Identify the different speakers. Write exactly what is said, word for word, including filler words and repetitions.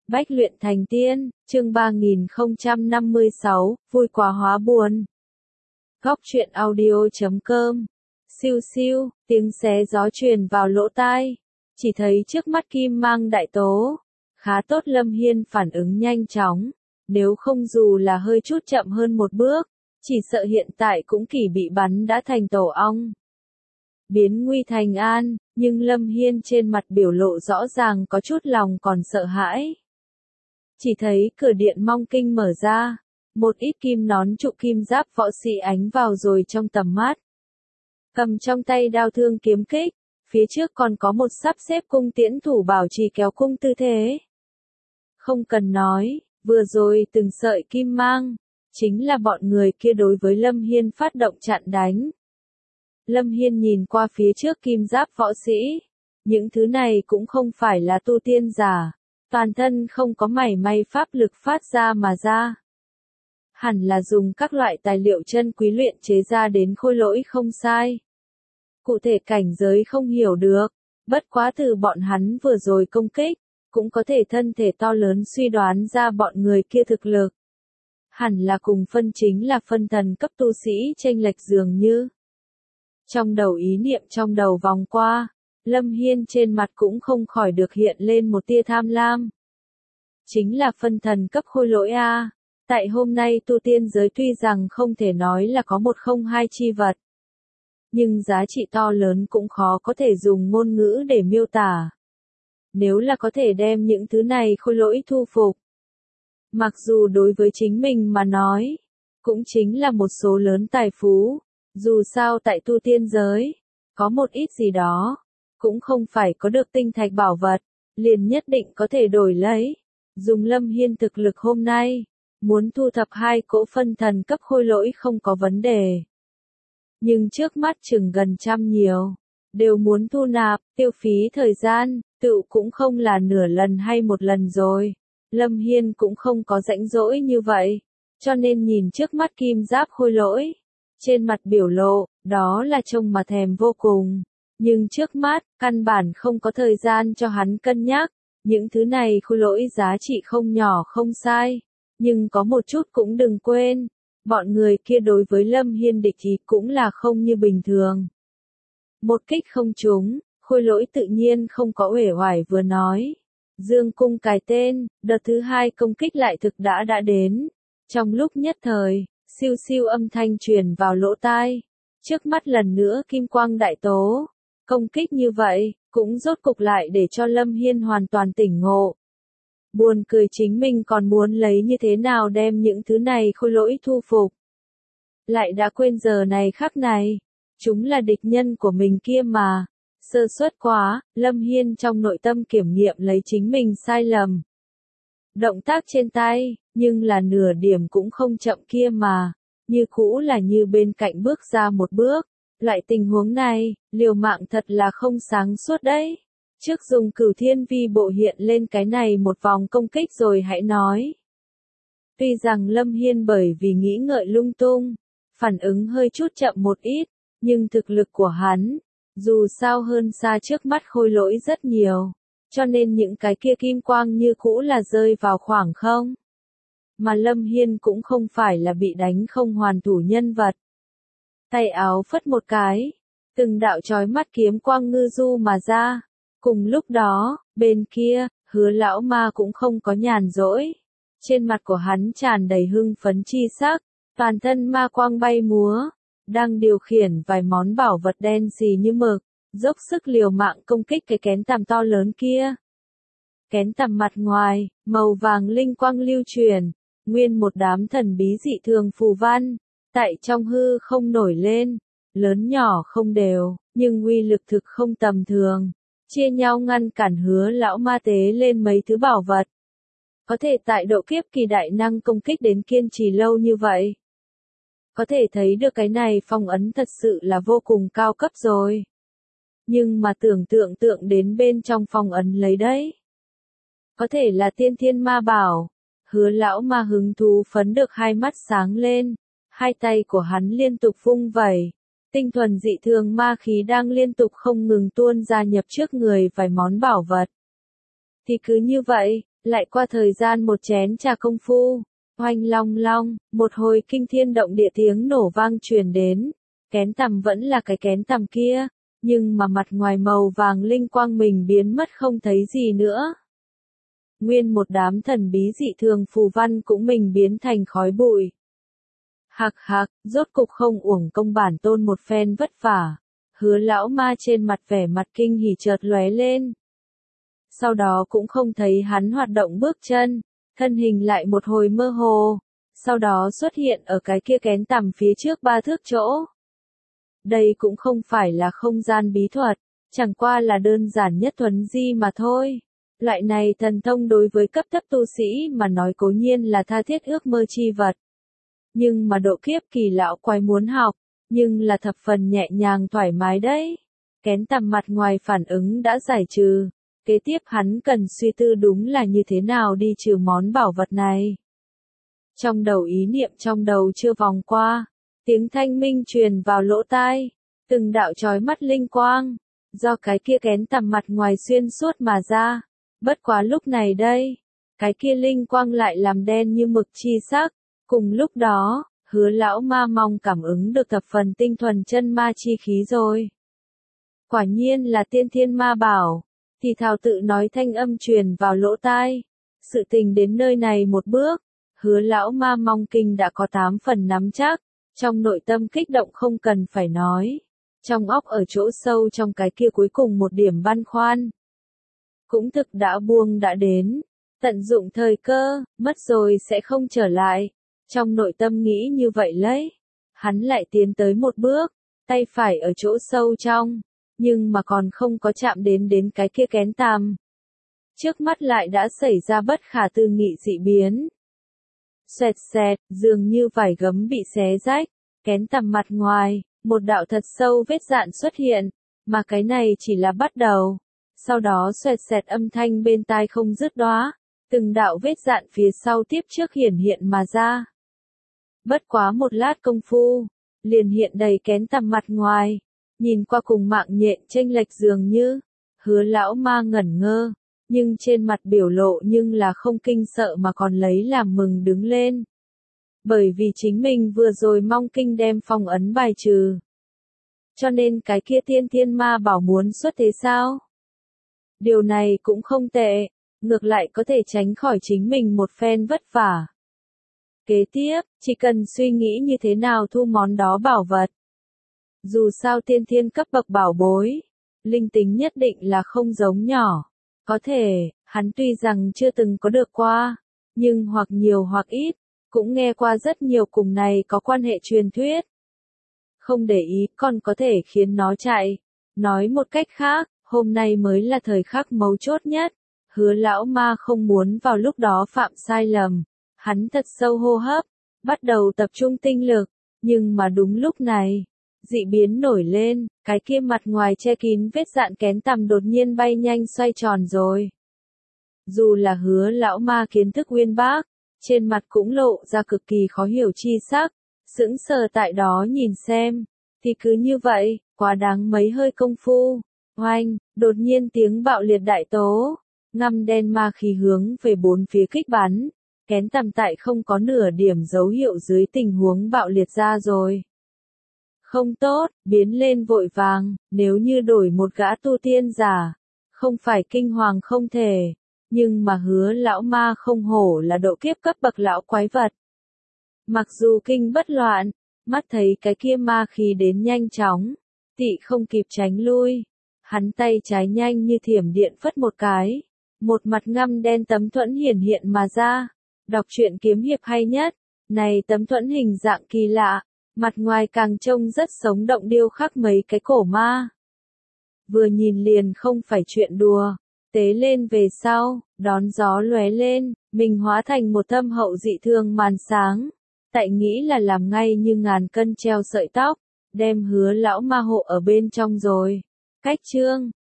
Speaker 1: Bách luyện thành tiên, chương ba nghìn không trăm năm mươi sáu, vui quá hóa buồn. Góc truyện audio chấm com. Siêu siêu, tiếng xé gió truyền vào lỗ tai. Chỉ thấy trước mắt kim mang đại tố. Khá tốt, Lâm Hiên phản ứng nhanh chóng. Nếu không dù là hơi chút chậm hơn một bước, chỉ sợ hiện tại cũng kỳ bị bắn đã thành tổ ong. Biến nguy thành an, nhưng Lâm Hiên trên mặt biểu lộ rõ ràng có chút lòng còn sợ hãi. Chỉ thấy cửa điện Mong Kinh mở ra, một ít kim nón trụ kim giáp võ sĩ ánh vào rồi trong tầm mắt. Cầm trong tay đao thương kiếm kích, phía trước còn có một sắp xếp cung tiễn thủ bảo trì kéo cung tư thế. Không cần nói, vừa rồi từng sợi kim mang, chính là bọn người kia đối với Lâm Hiên phát động chặn đánh. Lâm Hiên nhìn qua phía trước kim giáp võ sĩ, những thứ này cũng không phải là tu tiên giả. Toàn thân không có mảy may pháp lực phát ra mà ra. Hẳn là dùng các loại tài liệu chân quý luyện chế ra đến khôi lỗi không sai. Cụ thể cảnh giới không hiểu được, bất quá từ bọn hắn vừa rồi công kích, cũng có thể thân thể to lớn suy đoán ra bọn người kia thực lực. Hẳn là cùng phân chính là phân thần cấp tu sĩ chênh lệch dường như. Trong đầu ý niệm trong đầu vòng qua. Lâm Hiên trên mặt cũng không khỏi được hiện lên một tia tham lam. Chính là phân thần cấp khôi lỗi a. Tại hôm nay tu tiên giới tuy rằng không thể nói là có một không hai chi vật. Nhưng giá trị to lớn cũng khó có thể dùng ngôn ngữ để miêu tả. Nếu là có thể đem những thứ này khôi lỗi thu phục. Mặc dù đối với chính mình mà nói, cũng chính là một số lớn tài phú. Dù sao tại tu tiên giới, có một ít gì đó. Cũng không phải có được tinh thạch bảo vật, liền nhất định có thể đổi lấy. Dùng Lâm Hiên thực lực hôm nay, muốn thu thập hai cỗ phân thần cấp khôi lỗi không có vấn đề. Nhưng trước mắt chừng gần trăm nhiều, đều muốn thu nạp, tiêu phí thời gian, tự cũng không là nửa lần hay một lần rồi. Lâm Hiên cũng không có rãnh rỗi như vậy, cho nên nhìn trước mắt kim giáp khôi lỗi. Trên mặt biểu lộ, đó là trông mà thèm vô cùng. Nhưng trước mắt, căn bản không có thời gian cho hắn cân nhắc, những thứ này khôi lỗi giá trị không nhỏ không sai, nhưng có một chút cũng đừng quên, bọn người kia đối với Lâm Hiên địch ý cũng là không như bình thường. Một kích không trúng, khôi lỗi tự nhiên không có uể oải vừa nói. Dương cung cài tên, đợt thứ hai công kích lại thực đã đã đến. Trong lúc nhất thời, siêu siêu âm thanh truyền vào lỗ tai, trước mắt lần nữa kim quang đại tố. Công kích như vậy, cũng rốt cục lại để cho Lâm Hiên hoàn toàn tỉnh ngộ. Buồn cười chính mình còn muốn lấy như thế nào đem những thứ này khôi lỗi thu phục. Lại đã quên giờ này khắc này, chúng là địch nhân của mình kia mà. Sơ suất quá, Lâm Hiên trong nội tâm kiểm nghiệm lấy chính mình sai lầm. Động tác trên tay, nhưng là nửa điểm cũng không chậm kia mà, như cũ là như bên cạnh bước ra một bước. Loại tình huống này, liều mạng thật là không sáng suốt đấy. Trước dùng Cửu Thiên Vi bộ hiện lên cái này một vòng công kích rồi hãy nói. Tuy rằng Lâm Hiên bởi vì nghĩ ngợi lung tung, phản ứng hơi chút chậm một ít, nhưng thực lực của hắn, dù sao hơn xa trước mắt khôi lỗi rất nhiều, cho nên những cái kia kim quang như cũ là rơi vào khoảng không. Mà Lâm Hiên cũng không phải là bị đánh không hoàn thủ nhân vật. Tay áo phất một cái, từng đạo chói mắt kiếm quang ngư du mà ra. Cùng lúc đó, bên kia, Hứa lão ma cũng không có nhàn rỗi. Trên mặt của hắn tràn đầy hưng phấn chi sắc, toàn thân ma quang bay múa, đang điều khiển vài món bảo vật đen xì như mực, dốc sức liều mạng công kích cái kén tằm to lớn kia. Kén tằm mặt ngoài, màu vàng linh quang lưu truyền, nguyên một đám thần bí dị thường phù văn. Tại trong hư không nổi lên, lớn nhỏ không đều, nhưng uy lực thực không tầm thường, chia nhau ngăn cản Hứa lão ma tế lên mấy thứ bảo vật. Có thể tại độ kiếp kỳ đại năng công kích đến kiên trì lâu như vậy. Có thể thấy được cái này phong ấn thật sự là vô cùng cao cấp rồi. Nhưng mà tưởng tượng tượng đến bên trong phong ấn lấy đấy. Có thể là tiên thiên ma bảo, Hứa lão ma hứng thú phấn được hai mắt sáng lên. Hai tay của hắn liên tục vung vẩy, tinh thuần dị thường ma khí đang liên tục không ngừng tuôn ra nhập trước người vài món bảo vật. Thì cứ như vậy, Lại qua thời gian một chén trà công phu, oanh long long, một hồi kinh thiên động địa tiếng nổ vang truyền đến. Kén tằm vẫn là cái kén tằm kia, nhưng mà mặt ngoài màu vàng linh quang mình biến mất không thấy gì nữa. Nguyên một đám thần bí dị thường phù văn cũng mình biến thành khói bụi. Hạc hạc, rốt cục không uổng công bản tôn một phen vất vả. Hứa lão ma trên mặt vẻ mặt kinh hỉ chợt lóe lên. Sau đó cũng không thấy hắn hoạt động bước chân, thân hình lại một hồi mơ hồ, sau đó xuất hiện ở cái kia kén tằm phía trước ba thước chỗ. Đây cũng không phải là không gian bí thuật, chẳng qua là đơn giản nhất thuần di mà thôi. Loại này thần thông đối với cấp thấp tu sĩ mà nói cố nhiên là tha thiết ước mơ chi vật. Nhưng mà độ kiếp kỳ lão quái muốn học, nhưng là thập phần nhẹ nhàng thoải mái đấy. Kén tằm mặt ngoài phản ứng đã giải trừ, kế tiếp hắn cần suy tư đúng là như thế nào đi trừ món bảo vật này. Trong đầu ý niệm trong đầu chưa vòng qua, tiếng thanh minh truyền vào lỗ tai, từng đạo chói mắt linh quang, do cái kia kén tằm mặt ngoài xuyên suốt mà ra. Bất quá lúc này đây, cái kia linh quang lại làm đen như mực chi sắc, cùng lúc đó, hứa lão ma mong cảm ứng được thập phần tinh thuần chân ma chi khí rồi. Quả nhiên là tiên thiên ma bảo, thì thào tự nói thanh âm truyền vào lỗ tai. Sự tình đến nơi này một bước, hứa lão ma mong kinh đã có tám phần nắm chắc, trong nội tâm kích động không cần phải nói. Trong óc ở chỗ sâu trong cái kia cuối cùng một điểm băn khoăn. Cũng thực đã buông đã đến, tận dụng thời cơ, mất rồi sẽ không trở lại. Trong nội tâm nghĩ như vậy lấy, hắn lại tiến tới một bước, tay phải ở chỗ sâu trong, nhưng mà còn không có chạm đến đến cái kia kén tằm. Trước mắt lại đã xảy ra bất khả tư nghị dị biến. Xoẹt xẹt, dường như vải gấm bị xé rách, kén tằm mặt ngoài, một đạo thật sâu vết dạn xuất hiện, mà cái này chỉ là bắt đầu. Sau đó xoẹt xẹt âm thanh bên tai không dứt đóa, từng đạo vết dạn phía sau tiếp trước hiển hiện mà ra. Bất quá một lát công phu, liền hiện đầy kén tằm mặt ngoài, nhìn qua cùng mạng nhện chênh lệch dường như, hứa lão ma ngẩn ngơ, nhưng trên mặt biểu lộ nhưng là không kinh sợ mà còn lấy làm mừng đứng lên. Bởi vì chính mình vừa rồi mong kinh đem phong ấn bài trừ. Cho nên cái kia tiên thiên ma bảo muốn xuất thế sao? Điều này cũng không tệ, ngược lại có thể tránh khỏi chính mình một phen vất vả. Kế tiếp, chỉ cần suy nghĩ như thế nào thu món đó bảo vật. Dù sao tiên thiên cấp bậc bảo bối, linh tính nhất định là không giống nhỏ. Có thể, hắn tuy rằng chưa từng có được qua, nhưng hoặc nhiều hoặc ít, cũng nghe qua rất nhiều cùng này có quan hệ truyền thuyết. Không để ý còn có thể khiến nó chạy. Nói một cách khác, hôm nay mới là thời khắc mấu chốt nhất. Hứa lão ma không muốn vào lúc đó phạm sai lầm. Hắn thật sâu hô hấp, bắt đầu tập trung tinh lực. Nhưng mà đúng lúc này, dị biến nổi lên, cái kia mặt ngoài che kín vết dạn kén tằm đột nhiên bay nhanh xoay tròn rồi. Dù là hứa lão ma kiến thức uyên bác, trên mặt cũng lộ ra cực kỳ khó hiểu chi sắc, sững sờ tại đó nhìn xem, thì cứ như vậy, quá đáng mấy hơi công phu, oanh, đột nhiên tiếng bạo liệt đại tố, ngăm đen ma khí hướng về bốn phía kích bắn, kén tằm tại không có nửa điểm dấu hiệu dưới tình huống bạo liệt ra rồi. Không tốt, biến lên vội vàng, nếu như đổi một gã tu tiên giả, không phải kinh hoàng không thể, nhưng mà hứa lão ma không hổ là độ kiếp cấp bậc lão quái vật. Mặc dù kinh bất loạn, mắt thấy cái kia ma khí đến nhanh chóng, tị không kịp tránh lui, hắn tay trái nhanh như thiểm điện phất một cái, một mặt ngăm đen tấm thuẫn hiển hiện mà ra, đọc truyện kiếm hiệp hay nhất, này tấm thuẫn hình dạng kỳ lạ. Mặt ngoài càng trông rất sống động điêu khắc mấy cái cổ ma. Vừa nhìn liền không phải chuyện đùa. Tế lên về sau, đón gió lóe lên, mình hóa thành một thâm hậu dị thường màn sáng. Tại nghĩ là làm ngay như ngàn cân treo sợi tóc, đem hứa lão ma hộ ở bên trong rồi. Cách chương